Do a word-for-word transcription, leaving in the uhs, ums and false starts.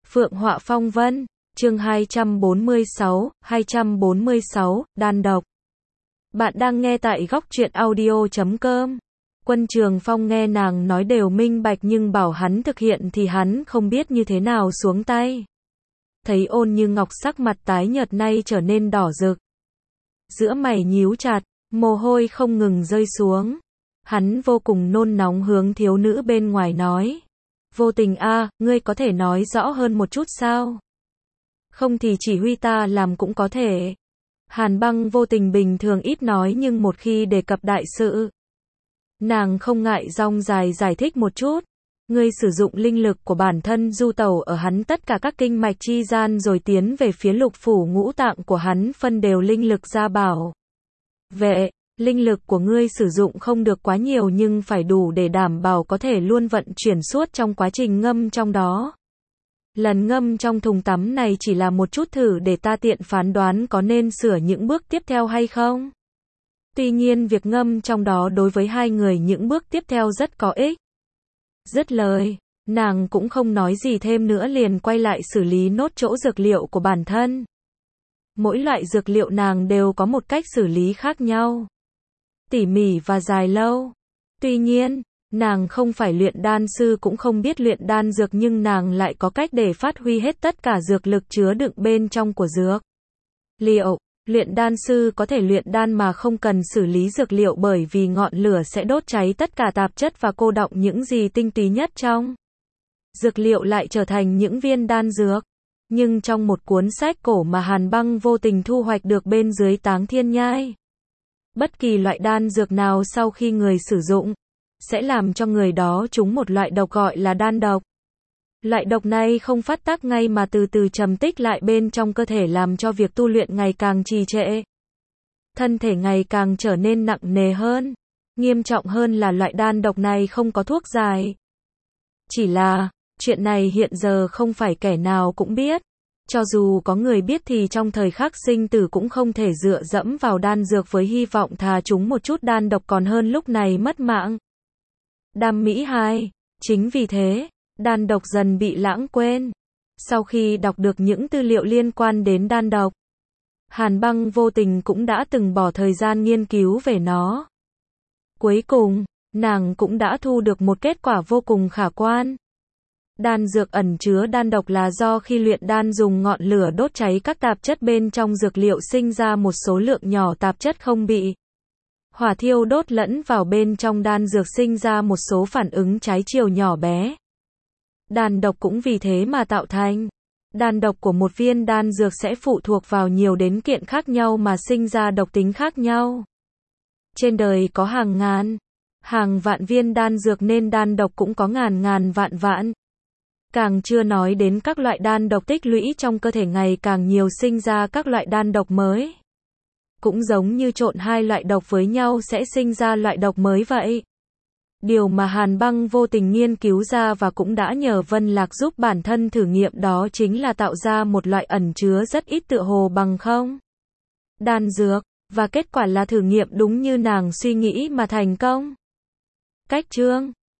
Phượng Họa Phong Vân, chương hai trăm bốn mươi sáu, hai trăm bốn mươi sáu, đan độc. Bạn đang nghe tại góc truyện audio chấm com. Quân Trường Phong nghe nàng nói đều minh bạch nhưng bảo hắn thực hiện thì hắn không biết như thế nào xuống tay. Thấy Ôn Như Ngọc sắc mặt tái nhợt nay trở nên đỏ rực. Giữa mày nhíu chặt, mồ hôi không ngừng rơi xuống. Hắn vô cùng nôn nóng hướng thiếu nữ bên ngoài nói. Vô Tình a, ngươi có thể nói rõ hơn một chút sao? Không thì chỉ huy ta làm cũng có thể. Hàn Băng Vô Tình bình thường ít nói nhưng một khi đề cập đại sự, nàng không ngại rong dài giải thích một chút. Ngươi sử dụng linh lực của bản thân du tẩu ở hắn tất cả các kinh mạch chi gian rồi tiến về phía lục phủ ngũ tạng của hắn phân đều linh lực ra bảo vệ. Linh lực của ngươi sử dụng không được quá nhiều nhưng phải đủ để đảm bảo có thể luôn vận chuyển suốt trong quá trình ngâm trong đó. Lần ngâm trong thùng tắm này chỉ là một chút thử để ta tiện phán đoán có nên sửa những bước tiếp theo hay không. Tuy nhiên việc ngâm trong đó đối với hai người những bước tiếp theo rất có ích. Dứt lời, nàng cũng không nói gì thêm nữa liền quay lại xử lý nốt chỗ dược liệu của bản thân. Mỗi loại dược liệu nàng đều có một cách xử lý khác nhau, tỉ mỉ và dài lâu. Tuy nhiên, nàng không phải luyện đan sư cũng không biết luyện đan dược nhưng nàng lại có cách để phát huy hết tất cả dược lực chứa đựng bên trong của dược liệu. Luyện đan sư có thể luyện đan mà không cần xử lý dược liệu bởi vì ngọn lửa sẽ đốt cháy tất cả tạp chất và cô đọng những gì tinh túy nhất trong dược liệu lại trở thành những viên đan dược. Nhưng trong một cuốn sách cổ mà Hàn Băng Vô Tình thu hoạch được bên dưới Táng Thiên Nhai, bất kỳ loại đan dược nào sau khi người sử dụng sẽ làm cho người đó trúng một loại độc gọi là đan độc. Loại độc này không phát tác ngay mà từ từ trầm tích lại bên trong cơ thể làm cho việc tu luyện ngày càng trì trệ. Thân thể ngày càng trở nên nặng nề hơn. Nghiêm trọng hơn là loại đan độc này không có thuốc giải. Chỉ là, chuyện này hiện giờ không phải kẻ nào cũng biết. Cho dù có người biết thì trong thời khắc sinh tử cũng không thể dựa dẫm vào đan dược với hy vọng thà trúng một chút đan độc còn hơn lúc này mất mạng. Đam Mỹ hai, chính vì thế, đan độc dần bị lãng quên. Sau khi đọc được những tư liệu liên quan đến đan độc, Hàn Băng Vô Tình cũng đã từng bỏ thời gian nghiên cứu về nó. Cuối cùng, nàng cũng đã thu được một kết quả vô cùng khả quan. Đan dược ẩn chứa đan độc là do khi luyện đan dùng ngọn lửa đốt cháy các tạp chất bên trong dược liệu sinh ra một số lượng nhỏ tạp chất không bị hỏa thiêu đốt lẫn vào bên trong đan dược sinh ra một số phản ứng trái chiều nhỏ bé. Đan độc cũng vì thế mà tạo thành. Đan độc của một viên đan dược sẽ phụ thuộc vào nhiều đến kiện khác nhau mà sinh ra độc tính khác nhau. Trên đời có hàng ngàn, hàng vạn viên đan dược nên đan độc cũng có ngàn ngàn vạn vạn. Càng chưa nói đến các loại đan độc tích lũy trong cơ thể ngày càng nhiều sinh ra các loại đan độc mới. Cũng giống như trộn hai loại độc với nhau sẽ sinh ra loại độc mới vậy. Điều mà Hàn Băng Vô Tình nghiên cứu ra và cũng đã nhờ Vân Lạc giúp bản thân thử nghiệm đó chính là tạo ra một loại ẩn chứa rất ít tựa hồ bằng không đan dược, và kết quả là thử nghiệm đúng như nàng suy nghĩ mà thành công. Cách chương